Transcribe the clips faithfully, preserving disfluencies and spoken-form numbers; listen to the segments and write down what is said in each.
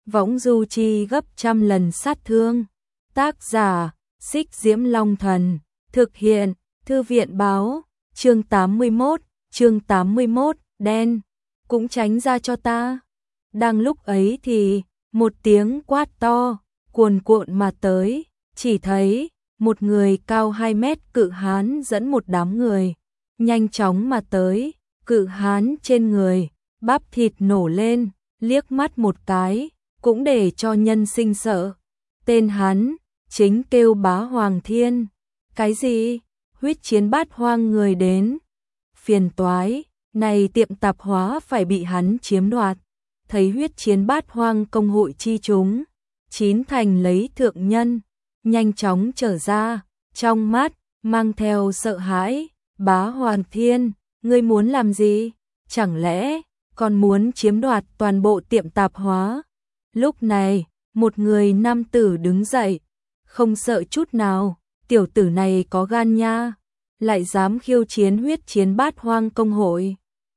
võng du chi gấp trăm lần sát thương. Tác giả, Xích Diễm Long Thần, thực hiện, Thư viện báo, chương tám mươi mốt, chương tám mươi mốt, đen, cũng tránh ra cho ta. Đang lúc ấy thì, một tiếng quát to, cuồn cuộn mà tới, chỉ thấy, một người cao hai mét cự hán dẫn một đám người, nhanh chóng mà tới, cự hán trên người, bắp thịt nổ lên, liếc mắt một cái, cũng để cho nhân sinh sợ. Tên hắn, chính kêu Bá Hoàng Thiên. Cái gì? Huyết chiến bát hoang người đến. Phiền toái, này tiệm tạp hóa phải bị hắn chiếm đoạt. Thấy huyết chiến bát hoang công hội chi chúng, chín thành lấy thượng nhân, nhanh chóng trở ra, trong mắt, mang theo sợ hãi. Bá Hoàng Thiên, ngươi muốn làm gì? Chẳng lẽ, còn muốn chiếm đoạt toàn bộ tiệm tạp hóa? Lúc này, một người nam tử đứng dậy, không sợ chút nào, tiểu tử này có gan nha, lại dám khiêu chiến huyết chiến bát hoang công hội.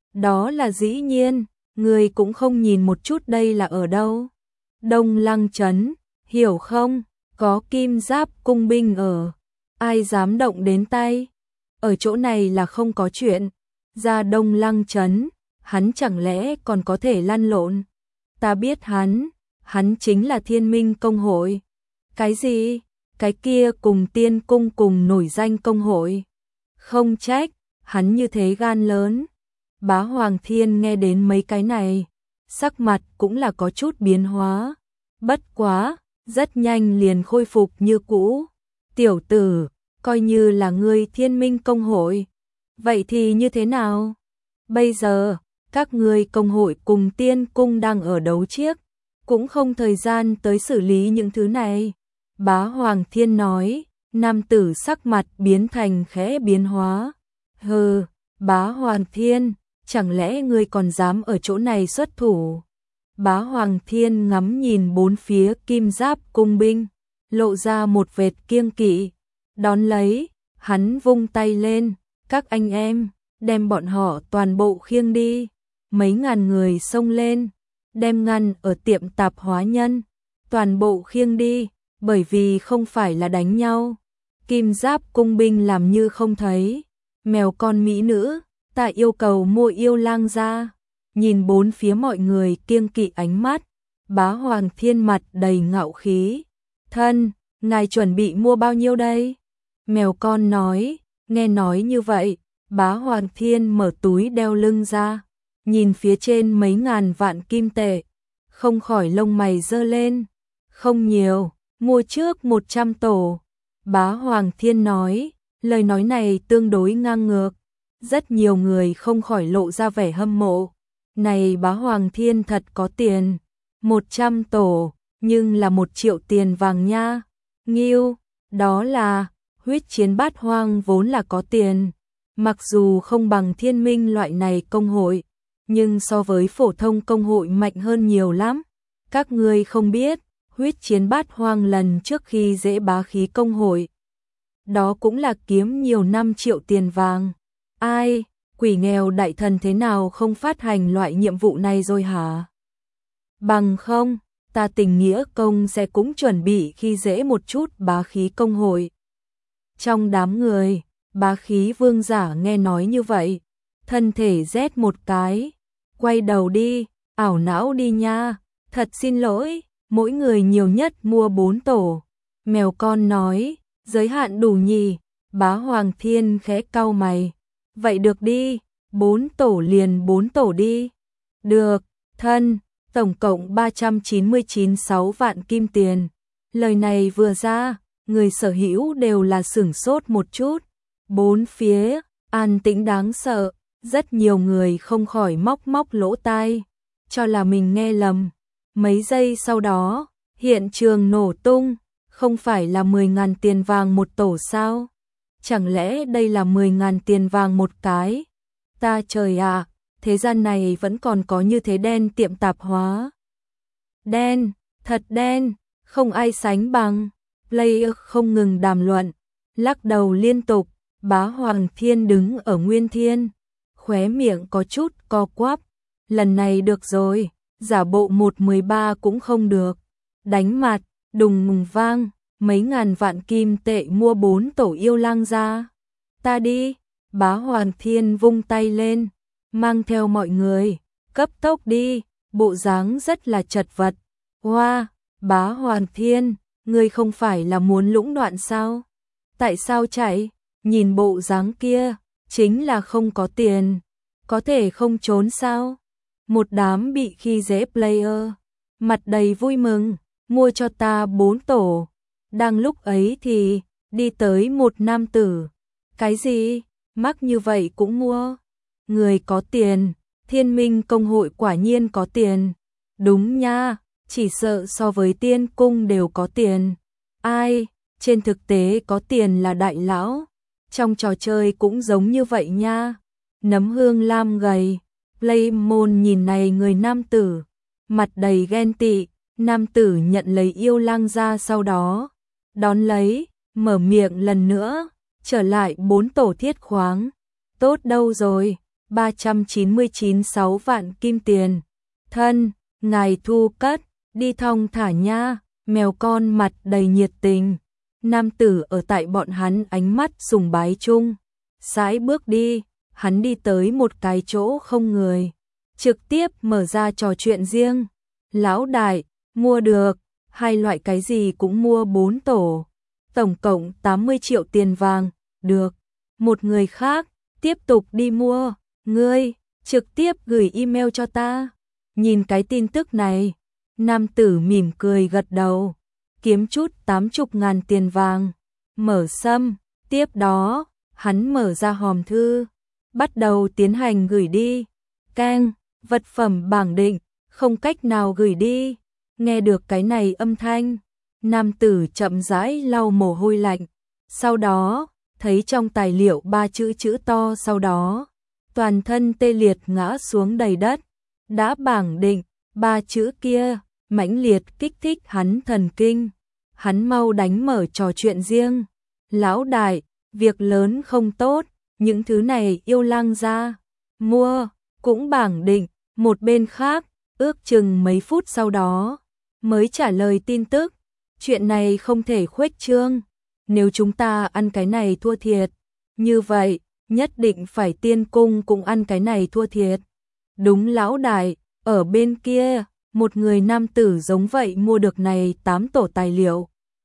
Đó là dĩ nhiên, người cũng không nhìn một chút đây là ở đâu. Đông Lăng Trấn, hiểu không? Có kim giáp cung binh ở, ai dám động đến tay? Ở chỗ này là không có chuyện. Ra Đông Lăng Trấn, hắn chẳng lẽ còn có thể lăn lộn? Ta biết hắn, hắn chính là Thiên Minh công hội. Cái gì? Cái kia cùng Tiên cung cùng nổi danh công hội. Không trách, hắn như thế gan lớn. Bá Hoàng Thiên nghe đến mấy cái này, sắc mặt cũng là có chút biến hóa. Bất quá, rất nhanh liền khôi phục như cũ. Tiểu tử, coi như là ngươi Thiên Minh công hội. Vậy thì như thế nào? Bây giờ, các ngươi công hội cùng Tiên cung đang ở đấu chiếc, cũng không thời gian tới xử lý những thứ này. Bá Hoàng Thiên nói, nam tử sắc mặt biến thành khẽ biến hóa. Hừ, Bá Hoàng Thiên, chẳng lẽ ngươi còn dám ở chỗ này xuất thủ? Bá Hoàng Thiên ngắm nhìn bốn phía kim giáp cung binh, lộ ra một vệt kiêng kỵ. Đón lấy, hắn vung tay lên, các anh em, đem bọn họ toàn bộ khiêng đi. Mấy ngàn người xông lên, đem ngăn ở tiệm tạp hóa nhân, toàn bộ khiêng đi, bởi vì không phải là đánh nhau. Kim giáp cung binh làm như không thấy. Mèo con mỹ nữ, ta yêu cầu mua yêu lang ra. Nhìn bốn phía mọi người kiêng kỵ ánh mắt, Bá Hoàng Thiên mặt đầy ngạo khí. Thân, ngài chuẩn bị mua bao nhiêu đây? Mèo con nói, nghe nói như vậy, Bá Hoàng Thiên mở túi đeo lưng ra, nhìn phía trên mấy ngàn vạn kim tệ, không khỏi lông mày giơ lên. Không nhiều, mua trước một trăm tổ. Bá Hoàng Thiên nói, lời nói này tương đối ngang ngược. Rất nhiều người không khỏi lộ ra vẻ hâm mộ. Này Bá Hoàng Thiên thật có tiền. một trăm tổ, nhưng là một triệu tiền vàng nha. Nghiêu, đó là, huyết chiến bát hoang vốn là có tiền. Mặc dù không bằng Thiên Minh loại này công hội, nhưng so với phổ thông công hội mạnh hơn nhiều lắm. Các ngươi không biết, huyết chiến bát hoang lần trước khi dễ bá khí công hội, đó cũng là kiếm nhiều năm triệu tiền vàng. Ai, quỷ nghèo đại thần thế nào không phát hành loại nhiệm vụ này rồi hả? Bằng không, ta tình nghĩa công sẽ cũng chuẩn bị khi dễ một chút bá khí công hội. Trong đám người, bá khí vương giả nghe nói như vậy, thân thể rét một cái, quay đầu đi, ảo não đi nha, thật xin lỗi, mỗi người nhiều nhất mua bốn tổ. Mèo con nói, giới hạn đủ nhỉ? Bá Hoàng Thiên khẽ cau mày, vậy được đi, bốn tổ liền bốn tổ đi. Được, thân, tổng cộng ba trăm chín mươi chín sáu vạn kim tiền. Lời này vừa ra, người sở hữu đều là sửng sốt một chút. Bốn phía, an tĩnh đáng sợ, rất nhiều người không khỏi móc móc lỗ tai, cho là mình nghe lầm. Mấy giây sau đó, hiện trường nổ tung, không phải là mười ngàn tiền vàng một tổ sao? Chẳng lẽ đây là mười ngàn tiền vàng một cái? Ta trời ạ, thế gian này vẫn còn có như thế đen tiệm tạp hóa. Đen, thật đen, không ai sánh bằng. Player không ngừng đàm luận, lắc đầu liên tục. Bá Hoàng Thiên đứng ở nguyên thiên, khóe miệng có chút co quắp. Lần này được rồi, giả bộ một mười ba cũng không được. Đánh mặt, đùng ngùng vang, mấy ngàn vạn kim tệ mua bốn tổ yêu lang ra. Ta đi, Bá Hoàng Thiên vung tay lên, mang theo mọi người, cấp tốc đi, bộ dáng rất là chật vật. Hoa, Bá Hoàng Thiên, ngươi không phải là muốn lũng đoạn sao? Tại sao chạy? Nhìn bộ dáng kia, chính là không có tiền, có thể không trốn sao? Một đám bị khi dễ player, mặt đầy vui mừng, mua cho ta bốn tổ. Đang lúc ấy thì, đi tới một nam tử. Cái gì? Mắc như vậy cũng mua? Người có tiền, Thiên Minh công hội quả nhiên có tiền. Đúng nha, chỉ sợ so với tiên cung đều có tiền. Ai, trên thực tế có tiền là đại lão. Trong trò chơi cũng giống như vậy nha. Nấm hương lam gầy, Playmon nhìn này người nam tử, mặt đầy ghen tị. Nam tử nhận lấy yêu lang ra sau đó, đón lấy, mở miệng lần nữa, trở lại bốn tổ thiết khoáng. Tốt đâu rồi, ba trăm chín mươi chín sáu vạn kim tiền. Thân, ngài thu cất, đi thong thả nha, mèo con mặt đầy nhiệt tình. Nam tử ở tại bọn hắn ánh mắt sùng bái chung. Sải bước đi, hắn đi tới một cái chỗ không người. Trực tiếp mở ra trò chuyện riêng. Lão đại, mua được, hai loại cái gì cũng mua bốn tổ. Tổng cộng tám mươi triệu tiền vàng, được. Một người khác, tiếp tục đi mua, ngươi, trực tiếp gửi email cho ta. Nhìn cái tin tức này, nam tử mỉm cười gật đầu, kiếm chút tám chục ngàn tiền vàng, mở sâm, tiếp đó, hắn mở ra hòm thư, bắt đầu tiến hành gửi đi. Keng, vật phẩm bảng định, không cách nào gửi đi. Nghe được cái này âm thanh, nam tử chậm rãi lau mồ hôi lạnh, sau đó, thấy trong tài liệu ba chữ chữ to sau đó, toàn thân tê liệt ngã xuống đầy đất. Đã bảng định, ba chữ kia, mãnh liệt kích thích hắn thần kinh. Hắn mau đánh mở trò chuyện riêng. Lão đại, việc lớn không tốt, những thứ này yêu lang ra. Mua, cũng bảng định, một bên khác, ước chừng mấy phút sau đó, mới trả lời tin tức. Chuyện này không thể khuếch trương. Nếu chúng ta ăn cái này thua thiệt, như vậy, nhất định phải tiên cung cũng ăn cái này thua thiệt. Đúng lão đại, ở bên kia, một người nam tử giống vậy mua được này tám tổ tài liệu.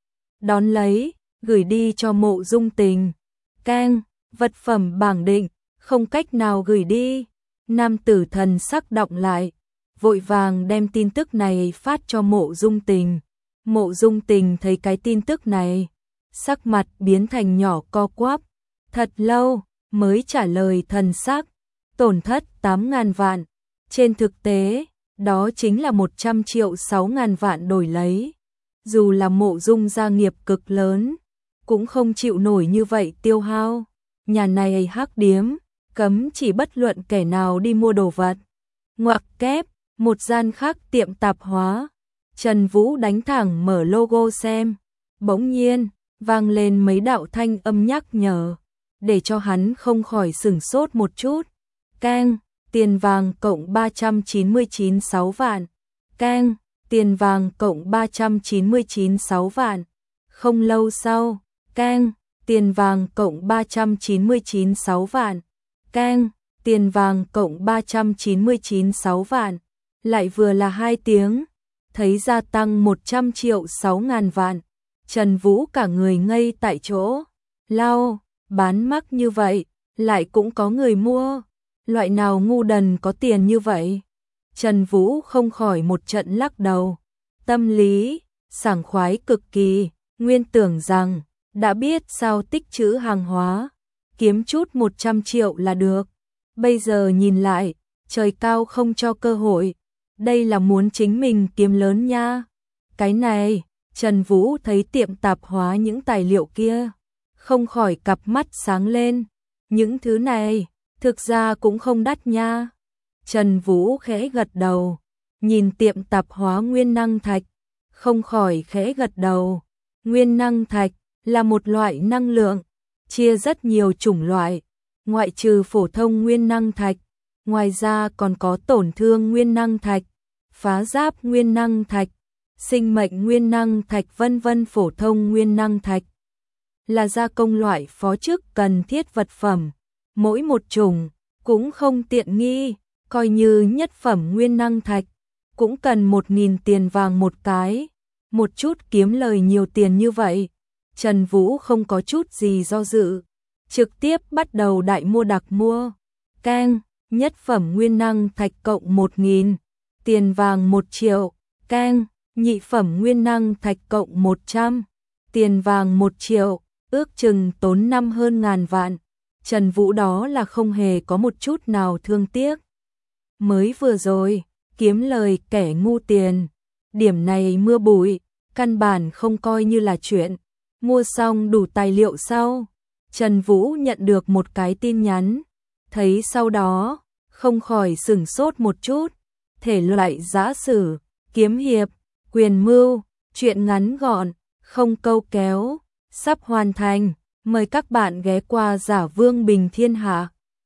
Đón lấy, gửi đi cho Mộ Dung Tình. Keng, vật phẩm bảng định, không cách nào gửi đi. Nam tử thần sắc động lại, vội vàng đem tin tức này phát cho Mộ Dung Tình. Mộ Dung Tình thấy cái tin tức này, sắc mặt biến thành nhỏ co quắp, thật lâu mới trả lời thần sắc, tổn thất tám ngàn vạn. Trên thực tế, đó chính là một trăm triệu sáu ngàn vạn đổi lấy. Dù là Mộ Dung gia nghiệp cực lớn, cũng không chịu nổi như vậy tiêu hao. Nhà này hắc điếm, cấm chỉ bất luận kẻ nào đi mua đồ vật. Ngoặc kép, một gian khác tiệm tạp hóa. Trần Vũ đánh thẳng mở logo xem. Bỗng nhiên, vang lên mấy đạo thanh âm nhắc nhở, để cho hắn không khỏi sửng sốt một chút. Keng, tiền vàng cộng ba trăm chín mươi chín sáu vạn. Keng, tiền vàng cộng ba trăm chín mươi chín sáu vạn. Không lâu sau, keng, tiền vàng cộng ba trăm chín mươi chín sáu vạn. Keng, tiền vàng cộng ba trăm chín mươi chín sáu vạn. Lại vừa là hai tiếng, thấy gia tăng một trăm triệu sáu ngàn vạn. Trần Vũ cả người ngây tại chỗ. Lao, bán mắc như vậy, lại cũng có người mua. Loại nào ngu đần có tiền như vậy? Trần Vũ không khỏi một trận lắc đầu. Tâm lý, sảng khoái cực kỳ, nguyên tưởng rằng, đã biết sao tích trữ hàng hóa, kiếm chút một trăm triệu là được. Bây giờ nhìn lại, trời cao không cho cơ hội. Đây là muốn chính mình kiếm lớn nha. Cái này, Trần Vũ thấy tiệm tạp hóa những tài liệu kia, không khỏi cặp mắt sáng lên. Những thứ này, thực ra cũng không đắt nha. Trần Vũ khẽ gật đầu, nhìn tiệm tạp hóa nguyên năng thạch, không khỏi khẽ gật đầu. Nguyên năng thạch là một loại năng lượng, chia rất nhiều chủng loại, ngoại trừ phổ thông nguyên năng thạch, ngoài ra còn có tổn thương nguyên năng thạch, phá giáp nguyên năng thạch, sinh mệnh nguyên năng thạch vân vân. Phổ thông nguyên năng thạch là gia công loại phó chức cần thiết vật phẩm, mỗi một chủng cũng không tiện nghi, coi như nhất phẩm nguyên năng thạch cũng cần một nghìn tiền vàng một cái, một chút kiếm lời nhiều tiền như vậy, Trần Vũ không có chút gì do dự, trực tiếp bắt đầu đại mua đặc mua. Keng, nhất phẩm nguyên năng thạch cộng một nghìn, tiền vàng một triệu. Keng, nhị phẩm nguyên năng thạch cộng một trăm, tiền vàng một triệu, ước chừng tốn năm hơn ngàn vạn. Trần Vũ đó là không hề có một chút nào thương tiếc. Mới vừa rồi, kiếm lời kẻ ngu tiền, điểm này mưa bụi, căn bản không coi như là chuyện. Mua xong đủ tài liệu sau, Trần Vũ nhận được một cái tin nhắn, thấy sau đó, không khỏi sửng sốt một chút. Thể loại giã sử, kiếm hiệp, quyền mưu, truyện ngắn gọn, không câu kéo, sắp hoàn thành, mời các bạn ghé qua Giả Vương Bình Thiên Hạ.